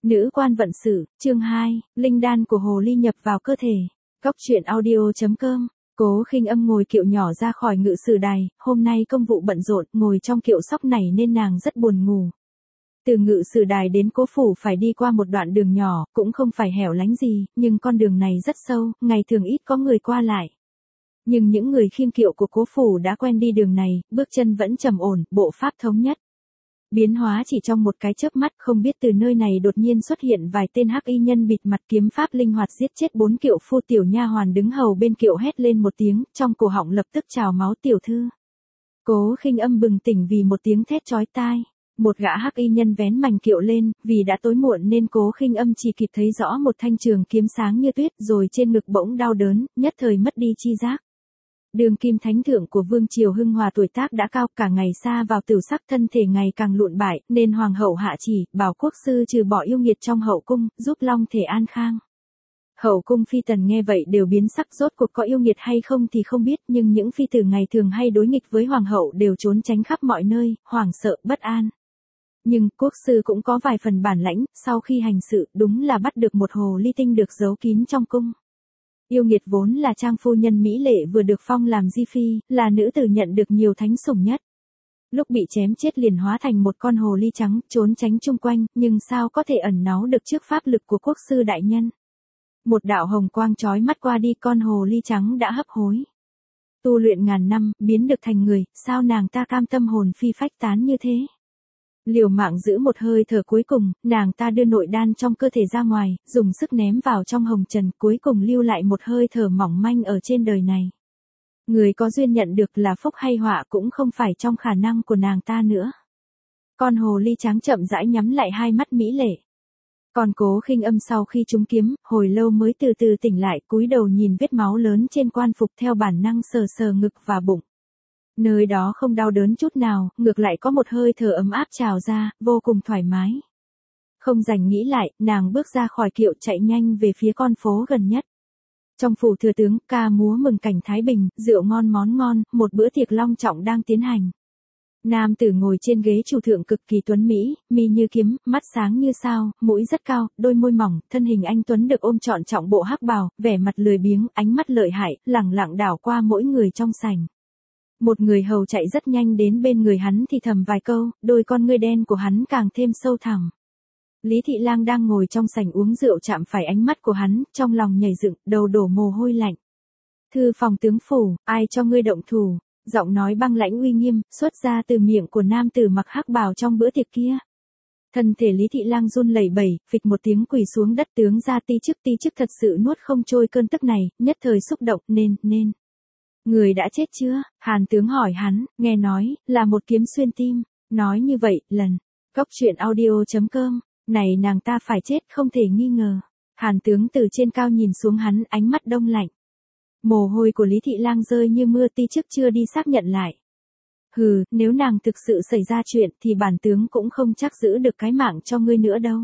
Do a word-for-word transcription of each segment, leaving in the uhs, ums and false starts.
Nữ quan vận sự, chương hai, linh đan của hồ ly nhập vào cơ thể. Cóc truyện audio chấm com. Cố Khinh Âm ngồi kiệu nhỏ ra khỏi ngự sử đài, hôm nay công vụ bận rộn, ngồi trong kiệu sóc này nên nàng rất buồn ngủ. Từ ngự sử đài đến cố phủ phải đi qua một đoạn đường nhỏ, cũng không phải hẻo lánh gì, nhưng con đường này rất sâu, ngày thường ít có người qua lại. Nhưng những người khiêng kiệu của cố phủ đã quen đi đường này, bước chân vẫn trầm ổn, bộ pháp thống nhất. Biến hóa chỉ trong một cái chớp mắt, không biết từ nơi này đột nhiên xuất hiện vài tên hắc y nhân bịt mặt kiếm pháp linh hoạt giết chết bốn kiệu phu. Tiểu nha hoàn đứng hầu bên kiệu hét lên một tiếng, trong cổ họng lập tức trào máu. Tiểu thư. Cố Khinh Âm bừng tỉnh vì một tiếng thét chói tai. Một gã hắc y nhân vén mành kiệu lên, vì đã tối muộn nên Cố Khinh Âm chỉ kịp thấy rõ một thanh trường kiếm sáng như tuyết, rồi trên ngực bỗng đau đớn, nhất thời mất đi chi giác. Đường kim thánh thượng của vương triều Hưng Hòa tuổi tác đã cao, cả ngày xa vào tửu sắc, thân thể ngày càng lụn bại, nên hoàng hậu hạ chỉ, bảo quốc sư trừ bỏ yêu nghiệt trong hậu cung, giúp long thể an khang. Hậu cung phi tần nghe vậy đều biến sắc, rốt cuộc có yêu nghiệt hay không thì không biết, nhưng những phi tử ngày thường hay đối nghịch với hoàng hậu đều trốn tránh khắp mọi nơi, hoảng sợ, bất an. Nhưng quốc sư cũng có vài phần bản lãnh, sau khi hành sự, đúng là bắt được một hồ ly tinh được giấu kín trong cung. Yêu nghiệt vốn là trang phu nhân mỹ lệ vừa được phong làm di phi, là nữ tử nhận được nhiều thánh sủng nhất. Lúc bị chém chết liền hóa thành một con hồ ly trắng, trốn tránh chung quanh, nhưng sao có thể ẩn náu được trước pháp lực của quốc sư đại nhân. Một đạo hồng quang chói mắt qua đi, con hồ ly trắng đã hấp hối. Tu luyện ngàn năm, biến được thành người, sao nàng ta cam tâm hồn phi phách tán như thế? Liều mạng giữ một hơi thở cuối cùng, nàng ta đưa nội đan trong cơ thể ra ngoài, dùng sức ném vào trong hồng trần, cuối cùng lưu lại một hơi thở mỏng manh ở trên đời này. Người có duyên nhận được là phúc hay họa cũng không phải trong khả năng của nàng ta nữa. Con hồ ly trắng chậm rãi nhắm lại hai mắt mỹ lệ. Còn Cố Khinh Âm sau khi trúng kiếm, hồi lâu mới từ từ tỉnh lại, cúi đầu nhìn vết máu lớn trên quan phục, theo bản năng sờ sờ ngực và bụng. Nơi đó không đau đớn chút nào, ngược lại có một hơi thở ấm áp trào ra, vô cùng thoải mái. Không dành nghĩ lại, nàng bước ra khỏi kiệu chạy nhanh về phía con phố gần nhất. Trong phủ thừa tướng, ca múa mừng cảnh thái bình, rượu ngon món ngon, một bữa tiệc long trọng đang tiến hành. Nam tử ngồi trên ghế chủ thượng cực kỳ tuấn mỹ, mi như kiếm, mắt sáng như sao, mũi rất cao, đôi môi mỏng, thân hình anh tuấn được ôm trọn trọng bộ hắc bào, vẻ mặt lười biếng, ánh mắt lợi hại, lẳng lặng đảo qua mỗi người trong sảnh. Một người hầu chạy rất nhanh đến bên người hắn thì thầm vài câu, đôi con ngươi đen của hắn càng thêm sâu thẳm. Lý Thị Lang đang ngồi trong sảnh uống rượu chạm phải ánh mắt của hắn, trong lòng nhảy dựng, đầu đổ mồ hôi lạnh. Thư phòng tướng phủ, ai cho ngươi động thủ? Giọng nói băng lãnh uy nghiêm, xuất ra từ miệng của nam tử mặc hắc bào trong bữa tiệc kia. Thân thể Lý Thị Lang run lẩy bẩy, phịch một tiếng quỳ xuống đất. Tướng ra ti chức ti chức thật sự nuốt không trôi cơn tức này, nhất thời xúc động, nên, nên. Người đã chết chưa? Hàn tướng hỏi hắn, nghe nói, là một kiếm xuyên tim. Nói như vậy, lần. Cóc truyện audio chấm com. Này nàng ta phải chết không thể nghi ngờ. Hàn tướng từ trên cao nhìn xuống hắn, ánh mắt đông lạnh. Mồ hôi của Lý Thị Lang rơi như mưa. Ti chức chưa đi xác nhận lại. Hừ, nếu nàng thực sự xảy ra chuyện thì bản tướng cũng không chắc giữ được cái mạng cho ngươi nữa đâu.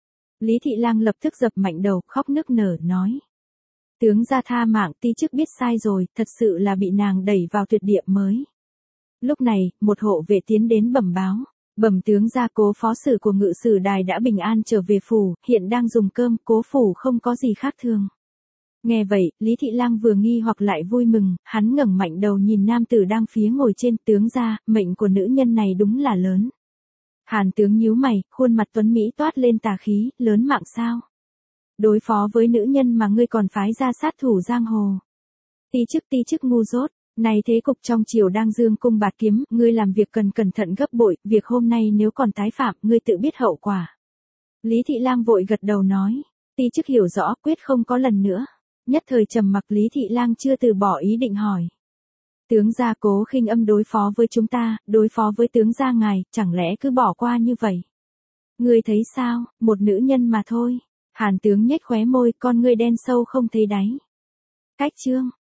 Lý Thị Lang lập tức dập mạnh đầu, khóc nức nở, nói. Tướng ra tha mạng, ti chức biết sai rồi, thật sự là bị nàng đẩy vào tuyệt địa mới. Lúc này, một hộ vệ tiến đến bẩm báo. Bẩm tướng ra, Cố phó sử của ngự sử đài đã bình an trở về phủ, hiện đang dùng cơm, Cố phủ không có gì khác thường. Nghe vậy, Lý Thị Lang vừa nghi hoặc lại vui mừng, hắn ngẩng mạnh đầu nhìn nam tử đang phía ngồi trên. Tướng ra, mệnh của nữ nhân này đúng là lớn. Hàn tướng nhíu mày, khuôn mặt tuấn mỹ toát lên tà khí, lớn mạng sao? Đối phó với nữ nhân mà ngươi còn phái ra sát thủ giang hồ. Ti chức ti chức ngu dốt, này thế cục trong triều đang dương cung bạt kiếm, ngươi làm việc cần cẩn thận gấp bội, việc hôm nay nếu còn tái phạm, ngươi tự biết hậu quả. Lý Thị Lang vội gật đầu nói, ti chức hiểu rõ, quyết không có lần nữa. Nhất thời trầm mặc. Lý Thị Lang chưa từ bỏ ý định hỏi. Tướng gia, Cố Khinh Âm đối phó với chúng ta, đối phó với tướng gia ngài, chẳng lẽ cứ bỏ qua như vậy? Ngươi thấy sao, một nữ nhân mà thôi. Hàn tướng nhếch khóe môi, con ngươi đen sâu không thấy đáy. Cách chương,